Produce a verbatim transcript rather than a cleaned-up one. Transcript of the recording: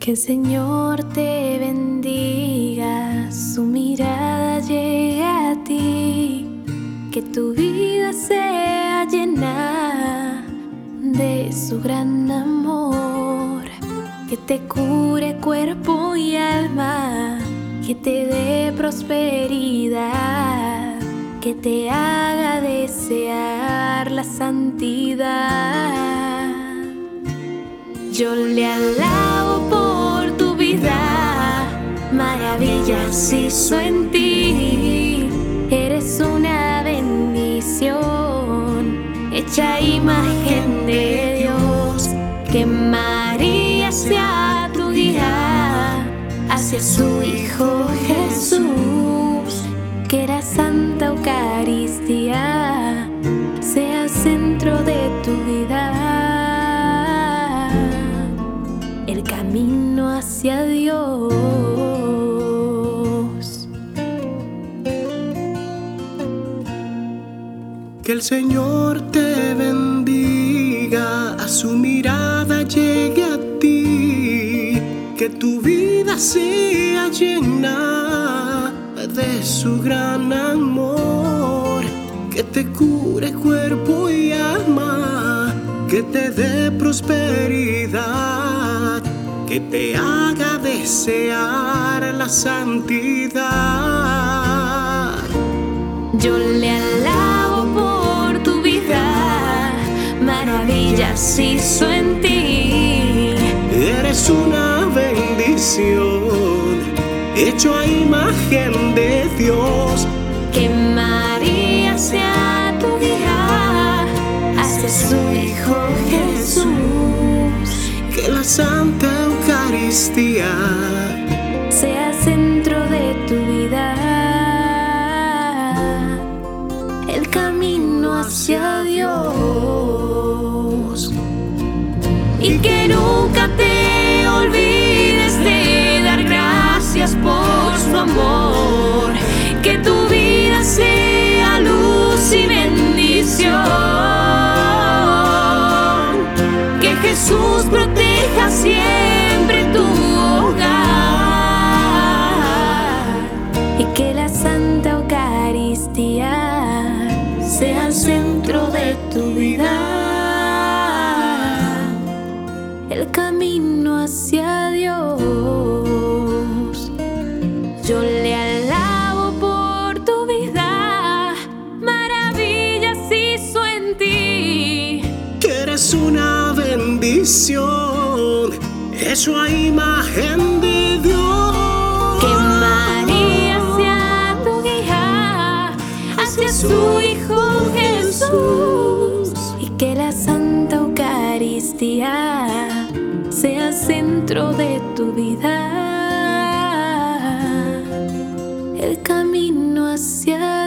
Que el Señor te bendiga, su mirada llegue a ti, que tu vida sea llena de su gran amor, que te cure cuerpo y alma, que te dé prosperidad, que te haga desear la santidad. Yo le alabo por tu vida, maravillas hizo en ti. Eres una bendición, hecha imagen de Dios. Que María sea tu guía hacia su Hijo Jesús. Que la Santa Eucaristía sea el centro de tu vida, el camino hacia Dios. Que el Señor te bendiga, a su mirada llegue a ti, que tu vida sea llena de su gran amor, que te cure cuerpo y alma, que te dé prosperidad, que te haga desear la santidad. Yo le alabo por tu vida, maravillas hizo en ti. Eres una bendición, hecho a imagen de Dios. Que María sea tu guía hacia su Hijo Jesús. Que la Santa Eucaristía sea el centro de tu vida, el camino hacia Dios. Y que nunca te olvides de dar gracias por su amor. Que tu vida sea luz y bendición. Que Jesús proteja siempre tu hogar. Y que la Santa Eucaristía sea el centro de tu vida, el camino hacia Dios. Yo le alabo por tu vida, maravillas hizo en ti. que eres una bendición, hecho a imagen de Dios. Que María sea tu guía hacia su Hijo Jesús. Y que la Santa Eucaristía sea el centro de tu vida, el camino hacia